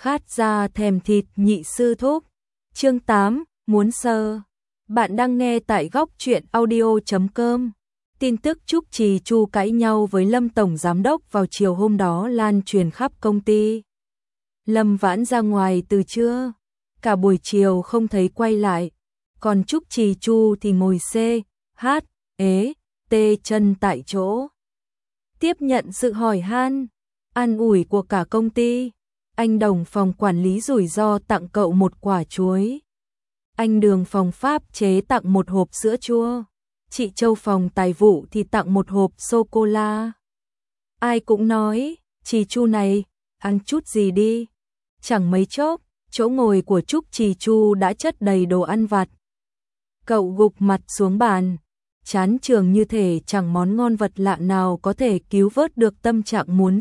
khát ra thèm thịt nhị sư thúc. Chương 8, muốn sơ. Bạn đang nghe tại góc truyện audio.com. Tin tức Trúc Trì Chu cãi nhau với Lâm Tổng Giám đốc vào chiều hôm đó lan truyền khắp công ty. Lâm Vãn ra ngoài từ trưa, cả buổi chiều không thấy quay lại, còn Trúc Trì Chu thì ngồi tê chân tại chỗ. Tiếp nhận sự hỏi han, an ủi của cả công ty, anh Đồng phòng quản lý rủi ro tặng cậu một quả chuối. Anh Đường phòng pháp chế tặng một hộp sữa chua. Chị Châu phòng tài vụ thì tặng một hộp sô-cô-la. Ai cũng nói, Trì Chu này, ăn chút gì đi. Chẳng mấy chốc, chỗ ngồi của Trúc Trì Chu đã chất đầy đồ ăn vặt. Cậu gục mặt xuống bàn, chán trường như thể chẳng món ngon vật lạ nào có thể cứu vớt được tâm trạng muốn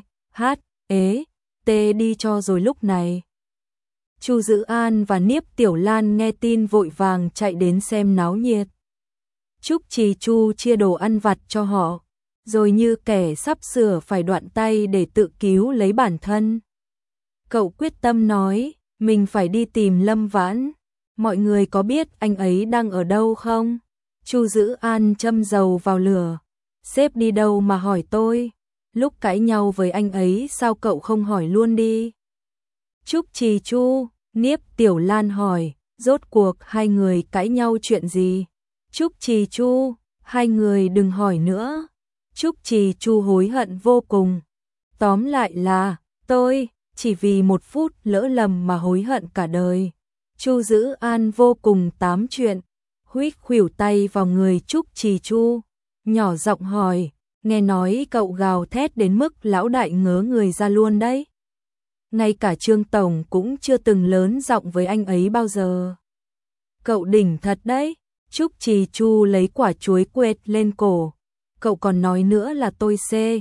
đi cho rồi lúc này. Chu Dữ An và Niếp Tiểu Lan nghe tin vội vàng chạy đến xem náo nhiệt. Trúc Trì Chu chia đồ ăn vặt cho họ, rồi như kẻ sắp sửa phải đoạn tay để tự cứu lấy bản thân. Cậu quyết tâm nói, mình phải đi tìm Lâm Vãn. Mọi người có biết anh ấy đang ở đâu không? Chu Dữ An châm dầu vào lửa. Sếp đi đâu mà hỏi tôi? Lúc cãi nhau với anh ấy sao cậu không hỏi luôn đi? Trúc Trì Chu, Niếp Tiểu Lan hỏi, rốt cuộc hai người cãi nhau chuyện gì? Trúc Trì Chu, hai người đừng hỏi nữa. Trúc Trì Chu hối hận vô cùng. Tóm lại là, tôi chỉ vì một phút lỡ lầm mà hối hận cả đời. Chu Dữ An vô cùng tám chuyện, huých khuỷu tay vào người Trúc Trì Chu, nhỏ giọng hỏi, nghe nói cậu gào thét đến mức lão đại ngớ người ra luôn đấy. Ngay cả Trương Tổng cũng chưa từng lớn giọng với anh ấy bao giờ. Cậu đỉnh thật đấy. Trúc Trì Chu lấy quả chuối quệt lên cổ. Cậu còn nói nữa là tôi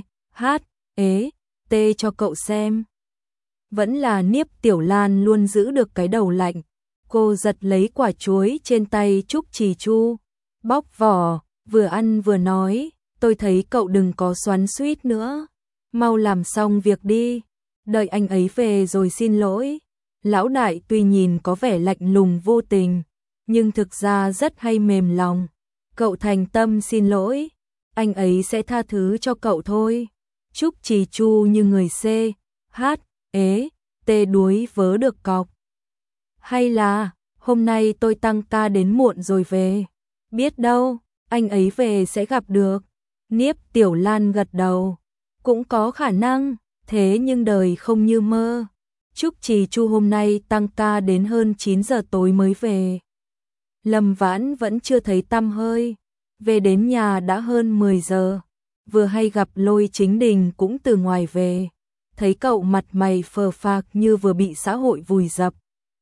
cho cậu xem. Vẫn là Niếp Tiểu Lan luôn giữ được cái đầu lạnh. Cô giật lấy quả chuối trên tay Trúc Trì Chu, bóc vỏ, vừa ăn vừa nói, tôi thấy cậu đừng có xoắn xuýt nữa. Mau làm xong việc đi, đợi anh ấy về rồi xin lỗi. Lão đại tuy nhìn có vẻ lạnh lùng vô tình, nhưng thực ra rất hay mềm lòng. Cậu thành tâm xin lỗi, anh ấy sẽ tha thứ cho cậu thôi. Trúc Trì Chu như người đuối vớ được cọc. Hay là, hôm nay tôi tăng ca đến muộn rồi về. Biết đâu, anh ấy về sẽ gặp được. Niếp Tiểu Lan gật đầu. Cũng có khả năng, thế nhưng đời không như mơ. Trúc Trì Chu hôm nay tăng ca đến hơn 9 giờ tối mới về. Lâm Vãn vẫn chưa thấy tăm hơi, về đến nhà đã hơn 10 giờ, vừa hay gặp Lôi Chính Đình cũng từ ngoài về, thấy cậu mặt mày phờ phạc như vừa bị xã hội vùi dập.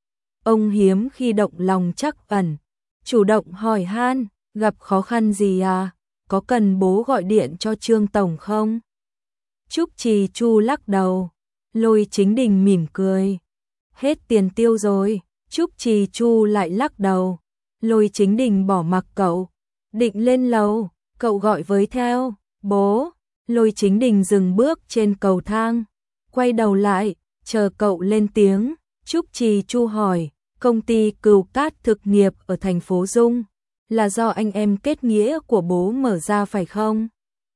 Ông hiếm khi động lòng trắc ẩn, chủ động hỏi han, gặp khó khăn gì à, có cần bố gọi điện cho Trương Tổng không? Trúc Trì Chu lắc đầu, Lôi Chính Đình mỉm cười, hết tiền tiêu rồi. Trúc Trì Chu lại lắc đầu. Lôi Chính Đình bỏ mặc cậu, định lên lầu, cậu gọi với theo, bố. Lôi Chính Đình dừng bước trên cầu thang, quay đầu lại, chờ cậu lên tiếng. Trúc Trì Chu hỏi, công ty Cửu Cát thực nghiệp ở thành phố Dung, là do anh em kết nghĩa của bố mở ra phải không?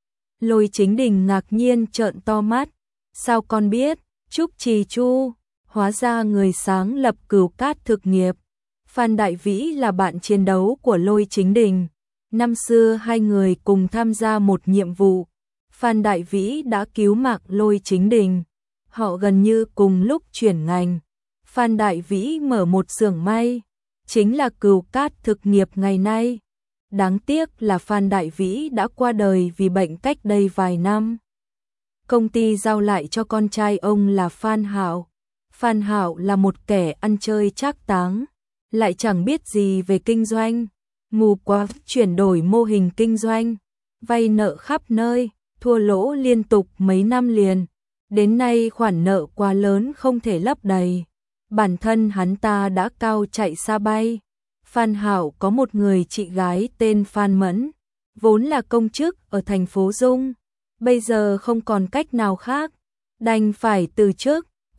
Lôi Chính Đình ngạc nhiên trợn to mắt, sao con biết? Trúc Trì Chu, hóa ra người sáng lập Cửu Cát thực nghiệp. Phan Đại Vĩ là bạn chiến đấu của Lôi Chính Đình. Năm xưa hai người cùng tham gia một nhiệm vụ. Phan Đại Vĩ đã cứu mạng Lôi Chính Đình. Họ gần như cùng lúc chuyển ngành. Phan Đại Vĩ mở một xưởng may, chính là Cửu Cát thực nghiệp ngày nay. Đáng tiếc là Phan Đại Vĩ đã qua đời vì bệnh cách đây vài năm. Công ty giao lại cho con trai ông là Phan Hạo. Phan Hạo là một kẻ ăn chơi trác táng, lại chẳng biết gì về kinh doanh, mù quáng chuyển đổi mô hình kinh doanh, vay nợ khắp nơi, thua lỗ liên tục mấy năm liền, đến nay khoản nợ quá lớn không thể lấp đầy. Bản thân hắn ta đã cao chạy xa bay. Phan Hạo có một người chị gái tên Phan Mẫn, vốn là công chức ở thành phố Dung, bây giờ không còn cách nào khác, đành phải từ chức,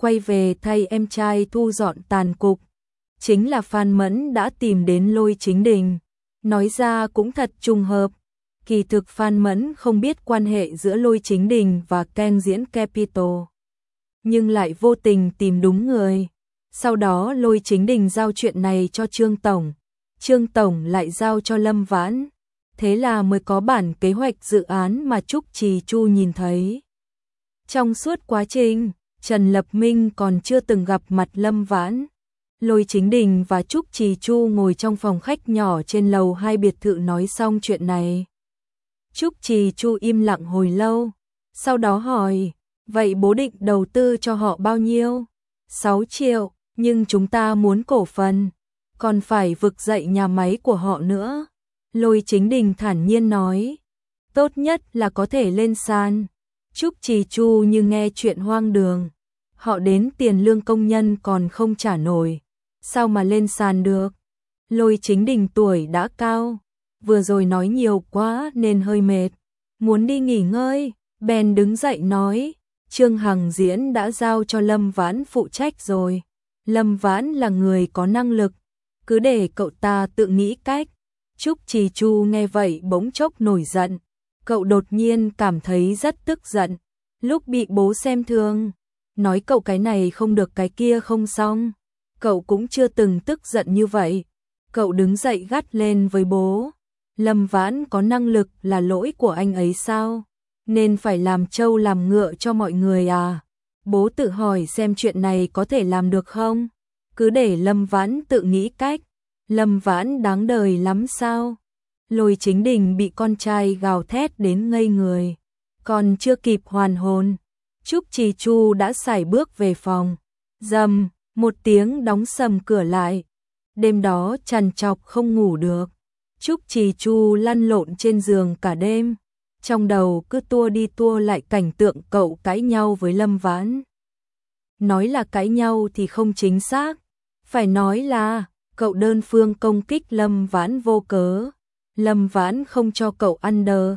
quay về thay em trai thu dọn tàn cục. Chính là Phan Mẫn đã tìm đến Lôi Chính Đình. Nói ra cũng thật trùng hợp. Kỳ thực Phan Mẫn không biết quan hệ giữa Lôi Chính Đình và Ken Diễn Capital, nhưng lại vô tình tìm đúng người. Sau đó Lôi Chính Đình giao chuyện này cho Trương Tổng. Trương Tổng lại giao cho Lâm Vãn. Thế là mới có bản kế hoạch dự án mà Trúc Trì Chu nhìn thấy. Trong suốt quá trình, Trần Lập Minh còn chưa từng gặp mặt Lâm Vãn. Lôi Chính Đình và Trúc Trì Chu ngồi trong phòng khách nhỏ trên lầu 2 biệt thự nói xong chuyện này. Trúc Trì Chu im lặng hồi lâu, sau đó hỏi, vậy bố định đầu tư cho họ bao nhiêu? 6 triệu, nhưng chúng ta muốn cổ phần, còn phải vực dậy nhà máy của họ nữa. Lôi Chính Đình thản nhiên nói, tốt nhất là có thể lên sàn. Trúc Trì Chu như nghe chuyện hoang đường, họ đến tiền lương công nhân còn không trả nổi, sao mà lên sàn được? Lôi Chính Đình tuổi đã cao, vừa rồi nói nhiều quá nên hơi mệt, muốn đi nghỉ ngơi, bèn đứng dậy nói, Trương Hằng Diễn đã giao cho Lâm Vãn phụ trách rồi. Lâm Vãn là người có năng lực, cứ để cậu ta tự nghĩ cách. Trúc Trì Chu nghe vậy bỗng chốc nổi giận, cậu đột nhiên cảm thấy rất tức giận, lúc bị bố xem thường, nói cậu cái này không được cái kia không xong. Cậu cũng chưa từng tức giận như vậy. Cậu đứng dậy gắt lên với bố. Lâm Vãn có năng lực là lỗi của anh ấy sao? Nên phải làm trâu làm ngựa cho mọi người à? Bố tự hỏi xem chuyện này có thể làm được không? Cứ để Lâm Vãn tự nghĩ cách. Lâm Vãn đáng đời lắm sao? Lôi Chính Đình bị con trai gào thét đến ngây người. Còn chưa kịp hoàn hồn, Trúc Trì Chu đã sải bước về phòng. Rầm, một tiếng đóng sầm cửa lại. Đêm đó trằn trọc không ngủ được. Trúc Trì Chu lăn lộn trên giường cả đêm. Trong đầu cứ tua đi tua lại cảnh tượng cậu cãi nhau với Lâm Vãn. Nói là cãi nhau thì không chính xác. Phải nói là cậu đơn phương công kích Lâm Vãn vô cớ. Lâm Vãn không cho cậu ăn đờ.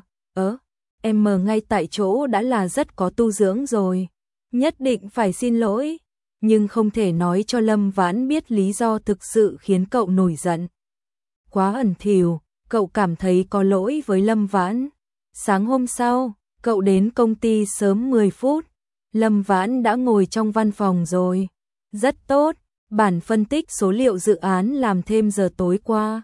Em mờ ngay tại chỗ đã là rất có tu dưỡng rồi. Nhất định phải xin lỗi. Nhưng không thể nói cho Lâm Vãn biết lý do thực sự khiến cậu nổi giận. Quá ẩn thỉu, cậu cảm thấy có lỗi với Lâm Vãn. Sáng hôm sau, cậu đến công ty sớm 10 phút. Lâm Vãn đã ngồi trong văn phòng rồi. Rất tốt, bản phân tích số liệu dự án làm thêm giờ tối qua.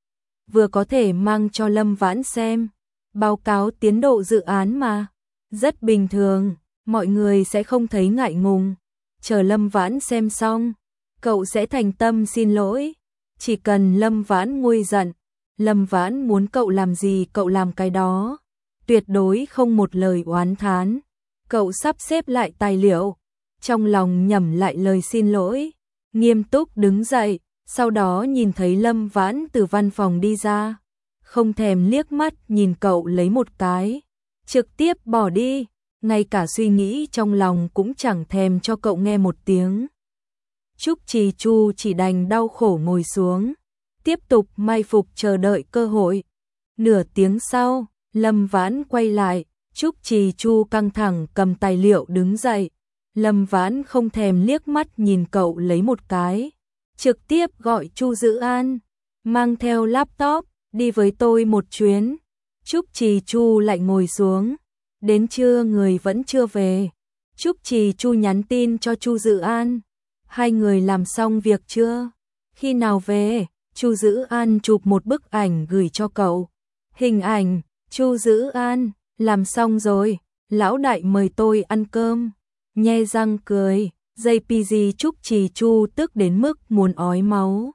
Vừa có thể mang cho Lâm Vãn xem. Báo cáo tiến độ dự án mà. Rất bình thường, mọi người sẽ không thấy ngại ngùng. Chờ Lâm Vãn xem xong, cậu sẽ thành tâm xin lỗi. Chỉ cần Lâm Vãn nguôi giận, Lâm Vãn muốn cậu làm gì cậu làm cái đó. Tuyệt đối không một lời oán thán. Cậu sắp xếp lại tài liệu, trong lòng nhẩm lại lời xin lỗi, nghiêm túc đứng dậy, sau đó nhìn thấy Lâm Vãn từ văn phòng đi ra. Không thèm liếc mắt nhìn cậu lấy một cái, trực tiếp bỏ đi. Ngay cả suy nghĩ trong lòng cũng chẳng thèm cho cậu nghe một tiếng. Trúc Trì Chu chỉ đành đau khổ ngồi xuống, tiếp tục mai phục chờ đợi cơ hội. Nửa tiếng sau, Lâm Vãn quay lại, Trúc Trì Chu căng thẳng cầm tài liệu đứng dậy. Lâm Vãn không thèm liếc mắt nhìn cậu lấy một cái, trực tiếp gọi Chu Dữ An, mang theo laptop, đi với tôi một chuyến. Trúc Trì Chu lại ngồi xuống. Đến trưa người vẫn chưa về. Trúc Trì Chu nhắn tin cho Chu Dữ An. Hai người làm xong việc chưa? Khi nào về? Chu Dữ An chụp một bức ảnh gửi cho cậu. Hình ảnh, Chu Dữ An, làm xong rồi, lão đại mời tôi ăn cơm. Nhe răng cười, JPG Trúc Trì Chu tức đến mức muốn ói máu.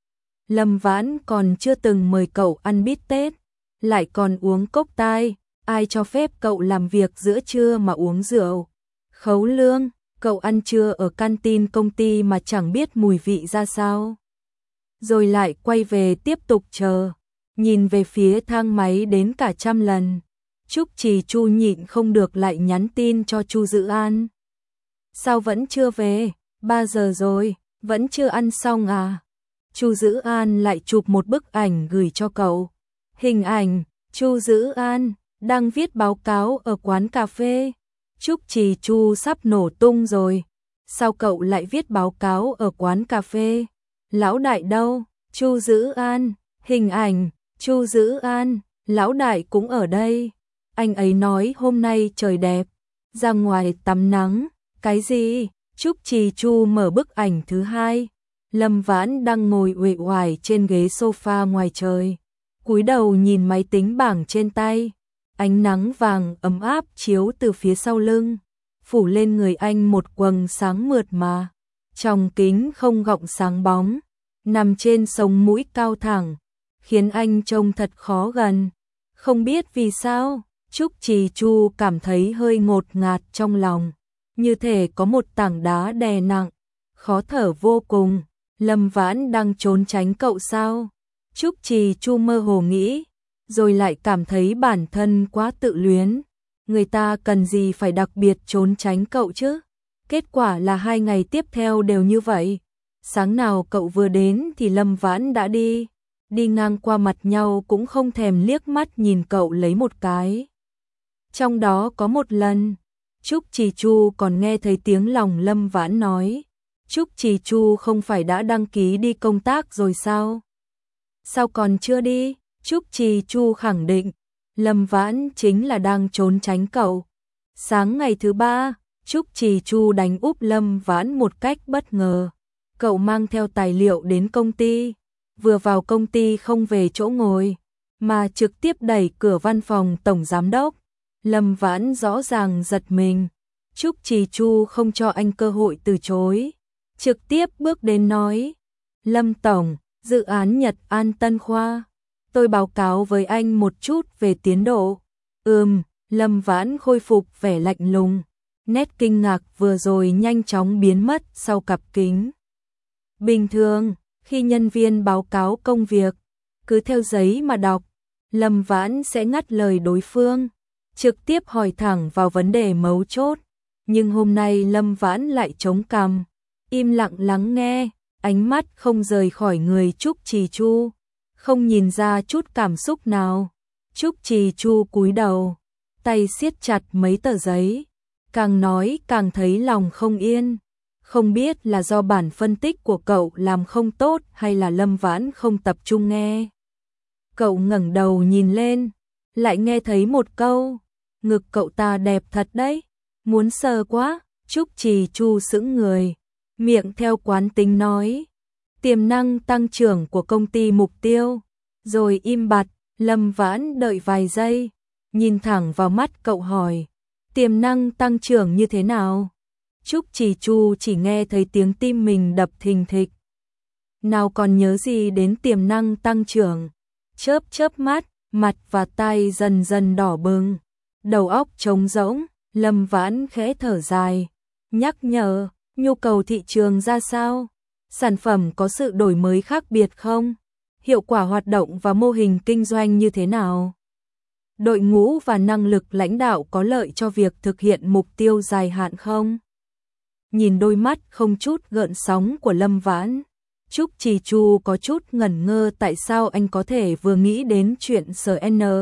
Lâm Vãn còn chưa từng mời cậu ăn bít tết, lại còn uống cốc tai. Ai cho phép cậu làm việc giữa trưa mà uống rượu? Khấu lương, cậu ăn trưa ở canteen công ty mà chẳng biết mùi vị ra sao. Rồi lại quay về tiếp tục chờ, nhìn về phía thang máy đến cả 100 lần. Trúc Trì Chu nhịn không được lại nhắn tin cho Chu Dữ An. Sao vẫn chưa về? 3 giờ rồi, vẫn chưa ăn xong à? Chu Dữ An lại chụp một bức ảnh gửi cho cậu. Hình ảnh, Chu Dữ An đang viết báo cáo ở quán cà phê. Trúc Trì Chu sắp nổ tung rồi. sao cậu lại viết báo cáo ở quán cà phê? Lão đại đâu? Chu Dữ An, hình ảnh, Chu Dữ An, lão đại cũng ở đây. Anh ấy nói hôm nay trời đẹp, ra ngoài tắm nắng. Cái gì? Trúc Trì Chu mở bức ảnh thứ hai. Lâm Vãn đang ngồi uể oải trên ghế sofa ngoài trời, cúi đầu nhìn máy tính bảng trên tay. Ánh nắng vàng ấm áp chiếu từ phía sau lưng, phủ lên người anh một quầng sáng mượt mà. Trong kính không gọng sáng bóng, nằm trên sống mũi cao thẳng, khiến anh trông thật khó gần. Không biết vì sao, Trúc Trì Chu cảm thấy hơi ngột ngạt trong lòng, như thể có một tảng đá đè nặng, khó thở vô cùng. Lâm Vãn đang trốn tránh cậu sao? Trúc Trì Chu mơ hồ nghĩ, rồi lại cảm thấy bản thân quá tự luyến. Người ta cần gì phải đặc biệt trốn tránh cậu chứ? Kết quả là 2 ngày tiếp theo đều như vậy. Sáng nào cậu vừa đến thì Lâm Vãn đã đi. Đi ngang qua mặt nhau cũng không thèm liếc mắt nhìn cậu lấy một cái. Trong đó có một lần, Trúc Trì Chu còn nghe thấy tiếng lòng Lâm Vãn nói. Trúc Trì Chu không phải đã đăng ký đi công tác rồi sao? Sao còn chưa đi? Trúc Trì Chu khẳng định, Lâm Vãn chính là đang trốn tránh cậu. Sáng ngày thứ 3, Trúc Trì Chu đánh úp Lâm Vãn một cách bất ngờ. Cậu mang theo tài liệu đến công ty, vừa vào công ty không về chỗ ngồi, mà trực tiếp đẩy cửa văn phòng tổng giám đốc. Lâm Vãn rõ ràng giật mình, Trúc Trì Chu không cho anh cơ hội từ chối, trực tiếp bước đến nói: Lâm tổng, dự án Nhật An Tân Khoa, tôi báo cáo với anh một chút về tiến độ. Lâm Vãn khôi phục vẻ lạnh lùng, nét kinh ngạc vừa rồi nhanh chóng biến mất sau cặp kính. Bình thường, khi nhân viên báo cáo công việc, cứ theo giấy mà đọc, Lâm Vãn sẽ ngắt lời đối phương, trực tiếp hỏi thẳng vào vấn đề mấu chốt. Nhưng hôm nay Lâm Vãn lại chống cằm, im lặng lắng nghe, ánh mắt không rời khỏi người Trúc Trì Chu, không nhìn ra chút cảm xúc nào. Trúc Trì Chu cúi đầu, tay siết chặt mấy tờ giấy, càng nói càng thấy lòng không yên. Không biết là do bản phân tích của cậu làm không tốt hay là Lâm Vãn không tập trung nghe. Cậu ngẩng đầu nhìn lên, lại nghe thấy một câu: ngực cậu ta đẹp thật đấy, muốn sờ quá. Trúc Trì Chu sững người, miệng theo quán tính nói: tiềm năng tăng trưởng của công ty mục tiêu, rồi im bặt. Lâm Vãn đợi vài giây, nhìn thẳng vào mắt cậu hỏi: tiềm năng tăng trưởng như thế nào? Trúc Trì Chu chỉ nghe thấy tiếng tim mình đập thình thịch, nào còn nhớ gì đến tiềm năng tăng trưởng. Chớp chớp mắt, mặt và tai dần dần đỏ bừng, đầu óc trống rỗng. Lâm Vãn khẽ thở dài, nhắc nhở: nhu cầu thị trường ra sao? Sản phẩm có sự đổi mới khác biệt không? Hiệu quả hoạt động và mô hình kinh doanh như thế nào? Đội ngũ và năng lực lãnh đạo có lợi cho việc thực hiện mục tiêu dài hạn không? Nhìn đôi mắt không chút gợn sóng của Lâm Vãn, Trúc Trì Chu có chút ngẩn ngơ tại sao anh có thể vừa nghĩ đến chuyện sở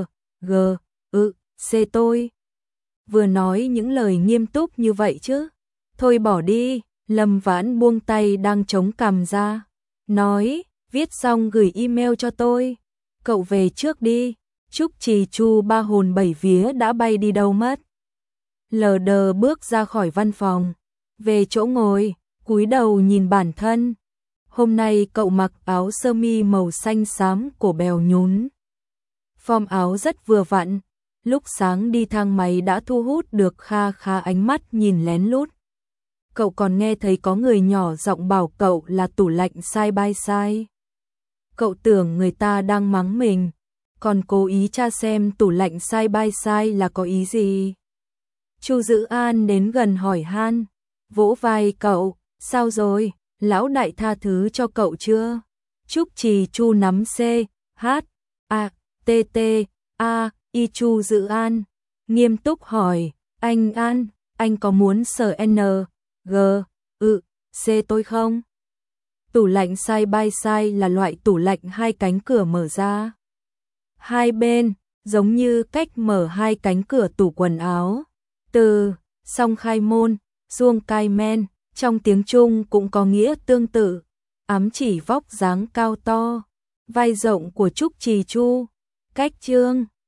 C tôi. Vừa nói những lời nghiêm túc như vậy chứ. Thôi bỏ đi, Lâm Vãn buông tay đang chống cằm ra, nói: viết xong gửi email cho tôi. Cậu về trước đi. Trúc Trì Chu ba hồn bảy vía đã bay đi đâu mất. Lờ đờ bước ra khỏi văn phòng, về chỗ ngồi, cúi đầu nhìn bản thân. Hôm nay cậu mặc áo sơ mi màu xanh xám, cổ bèo nhún. Form áo rất vừa vặn, lúc sáng đi thang máy đã thu hút được kha khá ánh mắt nhìn lén lút. Cậu còn nghe thấy có người nhỏ giọng bảo cậu là tủ lạnh side by side. Cậu tưởng người ta đang mắng mình, còn cố ý tra xem tủ lạnh side by side là có ý gì. Chu Dữ An đến gần hỏi han, vỗ vai cậu: sao rồi, lão đại tha thứ cho cậu chưa? Trúc Trì Chu nắm C, H, A, T, T, A, I. Chu Dữ An nghiêm túc hỏi: anh An, anh có muốn sở N, G, C tôi không? Tủ lạnh side by side là loại tủ lạnh hai cánh cửa mở ra hai bên, giống như cách mở hai cánh cửa tủ quần áo. Từ song khai môn, Xuông cai men, trong tiếng Trung cũng có nghĩa tương tự, ám chỉ vóc dáng cao to, vai rộng của Trúc Trì Chu. Cách chương